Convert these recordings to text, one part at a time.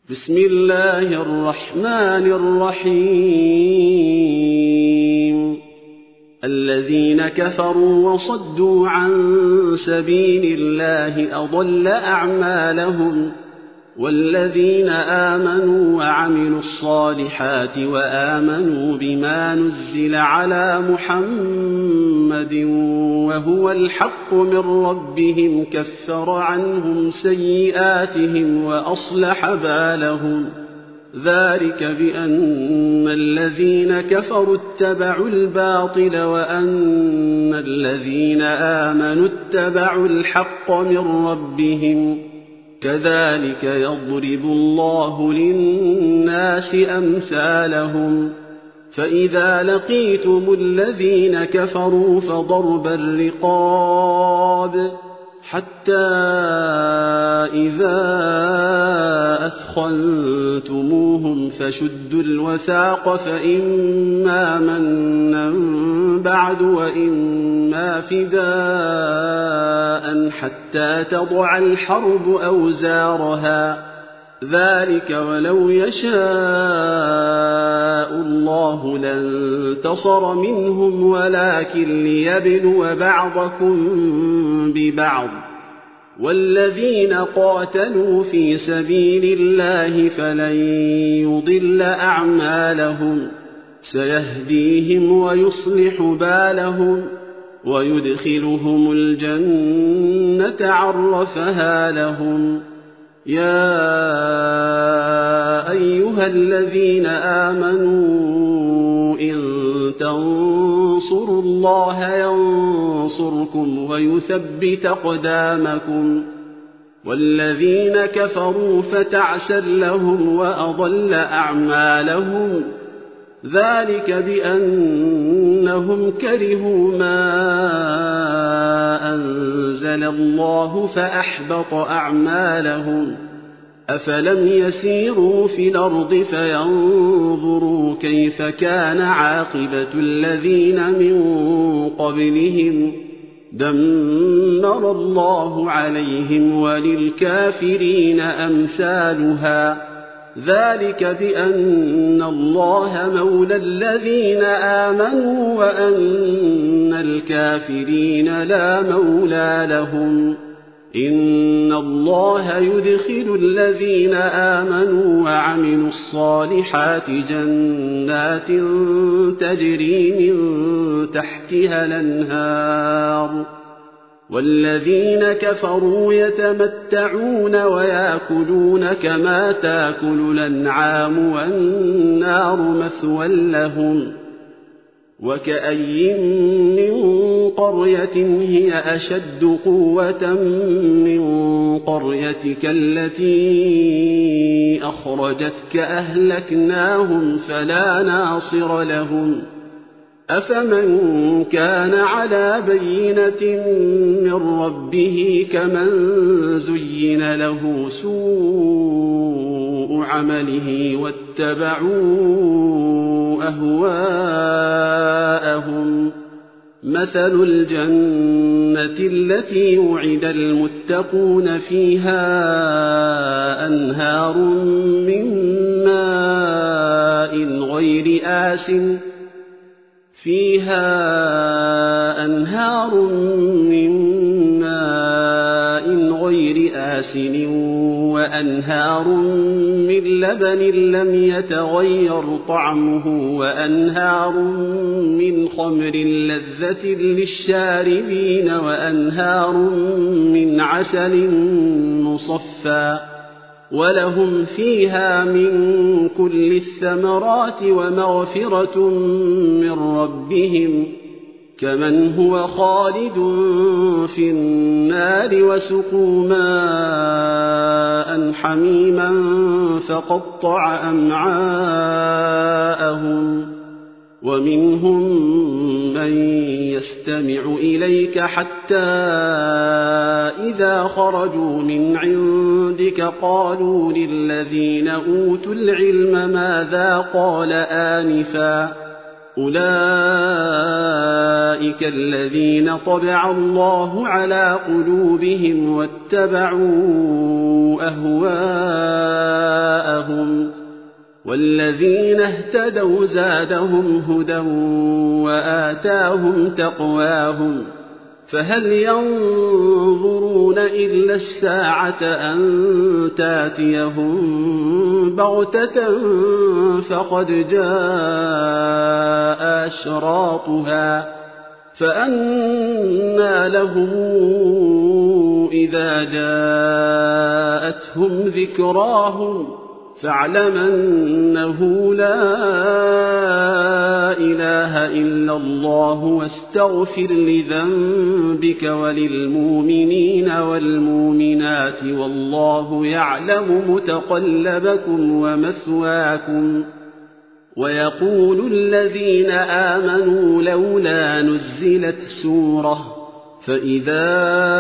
بسم الله الرحمن الرحيم. الذين كفروا وصدوا عن سبيل الله أضل أعمالهم، والذين آمنوا وعملوا الصالحات وآمنوا بما نزل على محمد وهو الحق من ربهم كفر عنهم سيئاتهم وأصلح بالهم. ذلك بأن الذين كفروا اتبعوا الباطل وأن الذين آمنوا اتبعوا الحق من ربهم. كذلك يضرب الله للناس أمثالهم. فإذا لقيتم الذين كفروا فضرب الرقاب حتى إذا أثخنتموهم فشدوا الوثاق، فإما منا بعد وإما فداء حتى تضع الحرب أوزارها. ذلك ولو يشاء الله لانتصر منهم ولكن ليبلو بعضكم ببعض. والذين قاتلوا في سبيل الله فلن يضل أعمالهم، سيهديهم ويصلح بالهم ويدخلهم الجنة عرفها لهم. يا أيها الذين آمنوا إن تنصروا الله ينصركم ويثبت أقدامكم. والذين كفروا فتعسا لهم وأضل أعمالهم. ذلك بأنهم كرهوا ما أنزل الله فأحبط أعمالهم. أفلم يسيروا في الأرض فينظروا كيف كان عاقبة الذين من قبلهم. دمر الله عليهم وللكافرين أمثالها. ذلك بأن الله مولى الذين آمنوا وأن الكافرين لا مولى لهم. إن الله يدخل الذين آمنوا وعملوا الصالحات جنات تجري من تحتها الأنهار. والذين كفروا يتمتعون ويأكلون كما تأكل الأنعام والنار مثوى لهم. وكأي من قرية هي أشد قوة من قريتك التي أخرجتك أهلكناهم فلا ناصر لهم. أفمن كان على بينة من ربه كمن زين له سوء عمله واتبعوا أهواءهم. مثل الجنة التي وعد المتقون فيها أنهار من ماء غير آسن وأنهار من لبن لم يتغير طعمه وأنهار من خمر لذة للشاربين وأنهار من عسل مصفى. ولهم فيها من كل الثمرات ومغفرة من ربهم كمن هو خالد في النار وسقوا ماء حميما فقطع أمعاءهم. ومنهم من يستمع إليك حتى إذا خرجوا من عندك قالوا للذين أوتوا العلم ماذا قال آنفا. أولئك الذين طبع الله على قلوبهم واتبعوا أهواءهم والذين اهتدوا زادهم هدى وآتاهم تقواهم فهل ينظرون إلا الساعة أن تاتيهم بغتة فقد جاء أشراطها فأنى لهم إذا جاءتهم ذكراهم فاعلم أنه لا إله إلا الله واستغفر لذنبك وللمؤمنين والمؤمنات والله يعلم متقلبكم ومثواكم ويقول الذين آمنوا لولا نزلت سورة فإذا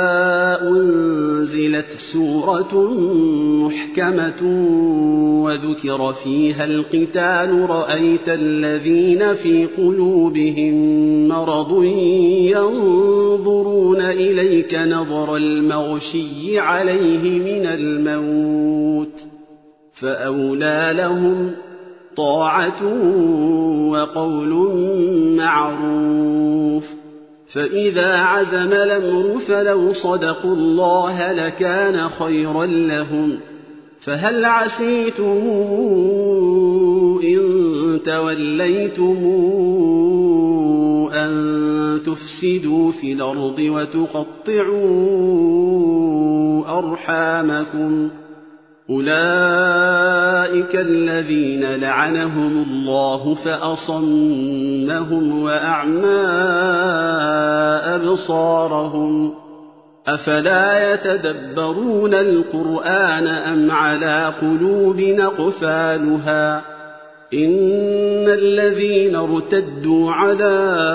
أنزلت سورة محكمة وذكر فيها القتال رأيت الذين في قلوبهم مرض ينظرون إليك نظر المغشي عليه من الموت فأولى لهم طاعة وقول معروف فإذا عزم الأمر فلو صدقوا الله لكان خيرا لهم فهل عسيتم إن توليتم أن تفسدوا في الأرض وتقطعوا أرحامكم أولئك الذين لعنهم الله فأصمهم وأعمى أبصارهم أفلا يتدبرون القرآن أم على قلوب أقفالها إن الذين ارتدوا على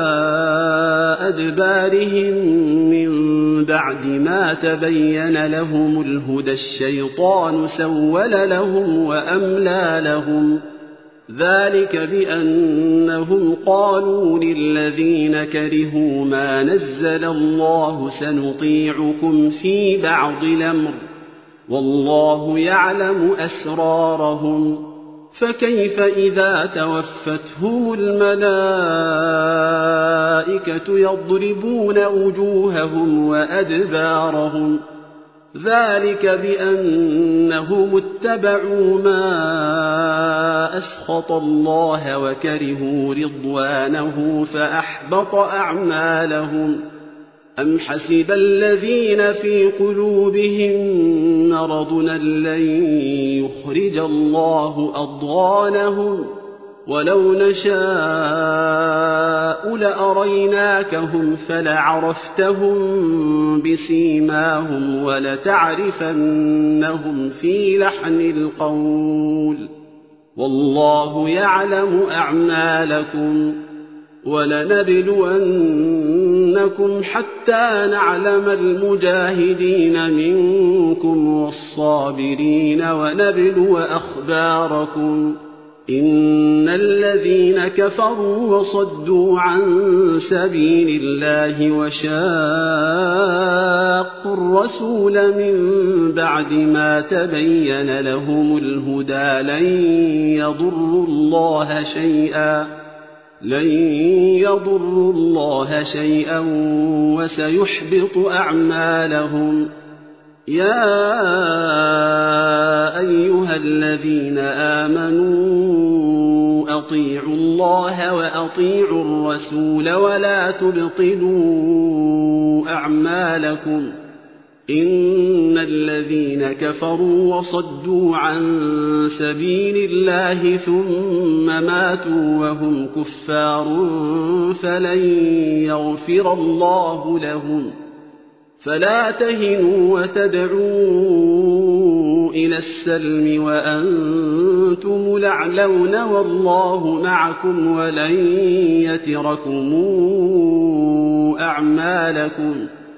أدبارهم من بعد ما تبين لهم الهدى الشيطان سول لهم وأملى لهم ذلك بأنهم قالوا للذين كرهوا ما نزل الله سنطيعكم في بعض الأمر والله يعلم أسرارهم فكيف إذا توفتهم الملائكة يضربون وجوههم وأدبارهم ذلك بأنهم اتبعوا ما أسخط الله وكرهوا رضوانه فأحبط أعمالهم أم حسب الذين في قلوبهم مرض لن يخرج الله أضغانهم ولو نشاء لأريناكهم فلعرفتهم بسيماهم ولتعرفنهم في لحن القول والله يعلم أعمالكم ولنبلونكم حتى نعلم المجاهدين منكم والصابرين ونبلو أخباركم إن الذين كفروا وصدوا عن سبيل الله وشاقوا الرسول من بعد ما تبين لهم الهدى لن يضروا الله شيئا وسيحبط أعمالهم يا أيها الذين آمنوا أطيعوا الله وأطيعوا الرسول ولا تبطلوا أعمالكم إن الذين كفروا وصدوا عن سبيل الله ثم ماتوا وهم كفار فلن يغفر الله لهم فلا تهنوا وتدعوا إلى السلم وأنتم الأعلون والله معكم ولن يتركم أعمالكم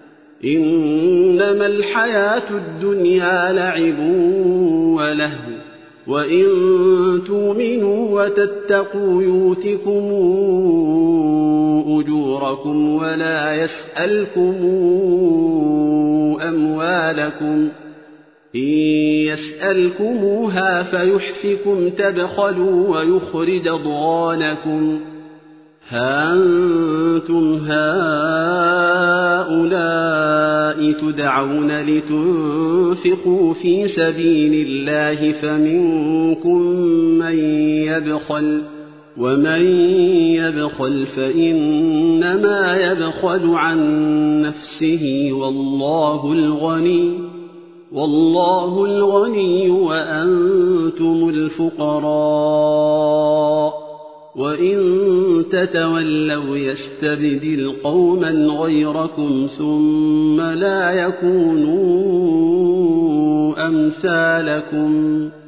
إنما الحياة الدنيا لعب ولهو وإن تؤمنوا وتتقوا يؤتكم أجوركم ولا يسألكم أموالكم إن يسألكموها فيحفكم تبخلوا ويخرج أضغانكم ها أنتم هؤلاء تدعون لتنفقوا في سبيل الله فمنكم من يبخل ومن يبخل فإنما يبخل عن نفسه والله الغني وأنتم الفقراء وإن تتولوا يستبدل قوما غيركم ثم لا يكونوا أمثالكم